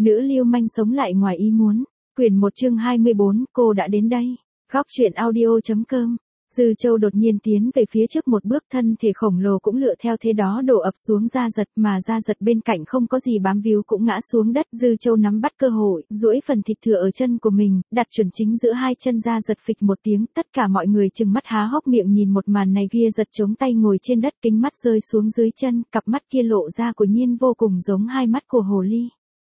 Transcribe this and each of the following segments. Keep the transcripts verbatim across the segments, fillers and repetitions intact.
Nữ lưu manh sống lại ngoài ý muốn. Quyển một chương hai mươi bốn, cô đã đến đây. Góc truyện audio.com. Dư Châu đột nhiên tiến về phía trước một bước, thân thể khổng lồ cũng lựa theo thế đó đổ ập xuống Gia Giật, mà Gia Giật bên cạnh không có gì bám víu cũng ngã xuống đất. Dư Châu nắm bắt cơ hội, duỗi phần thịt thừa ở chân của mình, đặt chuẩn chính giữa hai chân. Gia Giật phịch một tiếng, tất cả mọi người trừng mắt há hốc miệng nhìn một màn này. Gia Giật chống tay ngồi trên đất, kính mắt rơi xuống dưới chân, cặp mắt kia lộ ra của nhiên vô cùng giống hai mắt của hồ ly.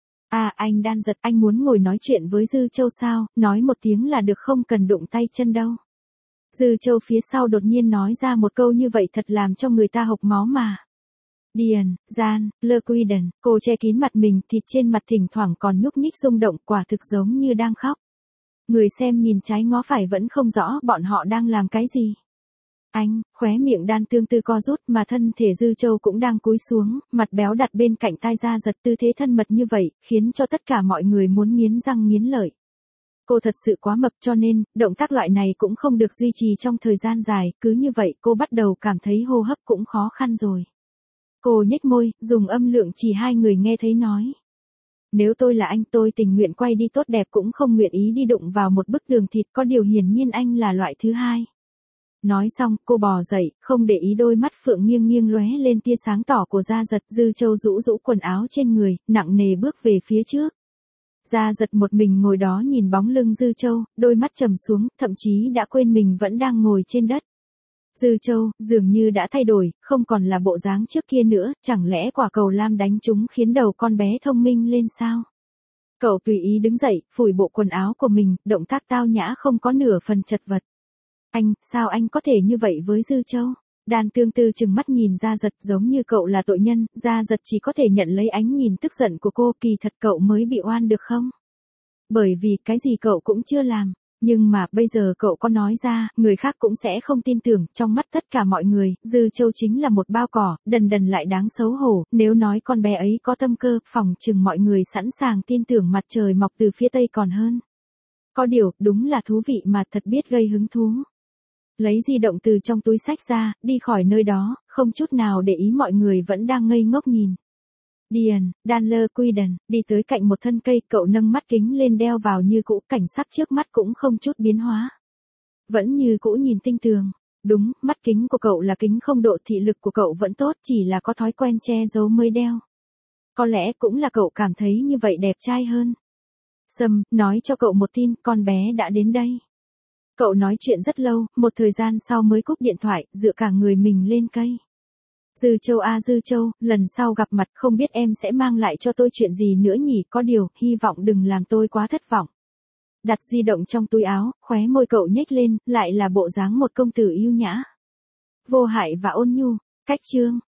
À, anh Đan Giật, anh muốn ngồi nói chuyện với Dư Châu sao? Nói một tiếng là được, không cần đụng tay chân đâu. Dư Châu phía sau đột nhiên nói ra một câu như vậy thật làm cho người ta hộc máu mà. Điền, Gian, Lơ Quy Đần, cô che kín mặt mình, thịt trên mặt thỉnh thoảng còn nhúc nhích rung động, quả thực giống như đang khóc. Người xem nhìn trái ngó phải vẫn không rõ bọn họ đang làm cái gì. Anh, khóe miệng Đan Tương Tư co rút, mà thân thể Dư Châu cũng đang cúi xuống, mặt béo đặt bên cạnh tai Gia Giật, tư thế thân mật như vậy, khiến cho tất cả mọi người muốn nghiến răng nghiến lợi. Cô thật sự quá mập cho nên, động tác loại này cũng không được duy trì trong thời gian dài, cứ như vậy cô bắt đầu cảm thấy hô hấp cũng khó khăn rồi. Cô nhếch môi, dùng âm lượng chỉ hai người nghe thấy nói. Nếu tôi là anh, tôi tình nguyện quay đi tốt đẹp cũng không nguyện ý đi đụng vào một bức tường thịt, có điều hiển nhiên anh là loại thứ hai. Nói xong, cô bò dậy, không để ý đôi mắt phượng nghiêng nghiêng lóe lên tia sáng tỏ của Gia Giật. Dư Châu rũ rũ quần áo trên người, nặng nề bước về phía trước. Gia Giật một mình ngồi đó nhìn bóng lưng Dư Châu, đôi mắt trầm xuống, thậm chí đã quên mình vẫn đang ngồi trên đất. Dư Châu, dường như đã thay đổi, không còn là bộ dáng trước kia nữa, chẳng lẽ quả cầu lam đánh trúng khiến đầu con bé thông minh lên sao? Cậu tùy ý đứng dậy, phủi bộ quần áo của mình, động tác tao nhã không có nửa phần chật vật. Anh, sao anh có thể như vậy với Dư Châu? Đan Tương Tư chừng mắt nhìn Gia Giật, giống như cậu là tội nhân. Gia Giật chỉ có thể nhận lấy ánh nhìn tức giận của cô, kỳ thật cậu mới bị oan được không? Bởi vì cái gì cậu cũng chưa làm, nhưng mà bây giờ cậu có nói ra, người khác cũng sẽ không tin tưởng. Trong mắt tất cả mọi người, Dư Châu chính là một bao cỏ, đần đần lại đáng xấu hổ. Nếu nói con bé ấy có tâm cơ, phòng chừng mọi người sẵn sàng tin tưởng mặt trời mọc từ phía tây còn hơn. Có điều, đúng là thú vị mà, thật biết gây hứng thú. Lấy di động từ trong túi xách ra, đi khỏi nơi đó, không chút nào để ý mọi người vẫn đang ngây ngốc nhìn. Điền, Đan Lơ Quy Đần, đi tới cạnh một thân cây, cậu nâng mắt kính lên đeo vào như cũ, cảnh sắc trước mắt cũng không chút biến hóa. Vẫn như cũ nhìn tinh tường. Đúng, mắt kính của cậu là kính không độ, thị lực của cậu vẫn tốt, chỉ là có thói quen che giấu mới đeo. Có lẽ cũng là cậu cảm thấy như vậy đẹp trai hơn. Sâm, nói cho cậu một tin, con bé đã đến đây. Cậu nói chuyện rất lâu, một thời gian sau mới cúp điện thoại, dựa cả người mình lên cây. Dư Châu a Dư Châu, lần sau gặp mặt không biết em sẽ mang lại cho tôi chuyện gì nữa nhỉ, có điều, hy vọng đừng làm tôi quá thất vọng. Đặt di động trong túi áo, khóe môi cậu nhếch lên, lại là bộ dáng một công tử yêu nhã. Vô hại và ôn nhu, cách chương.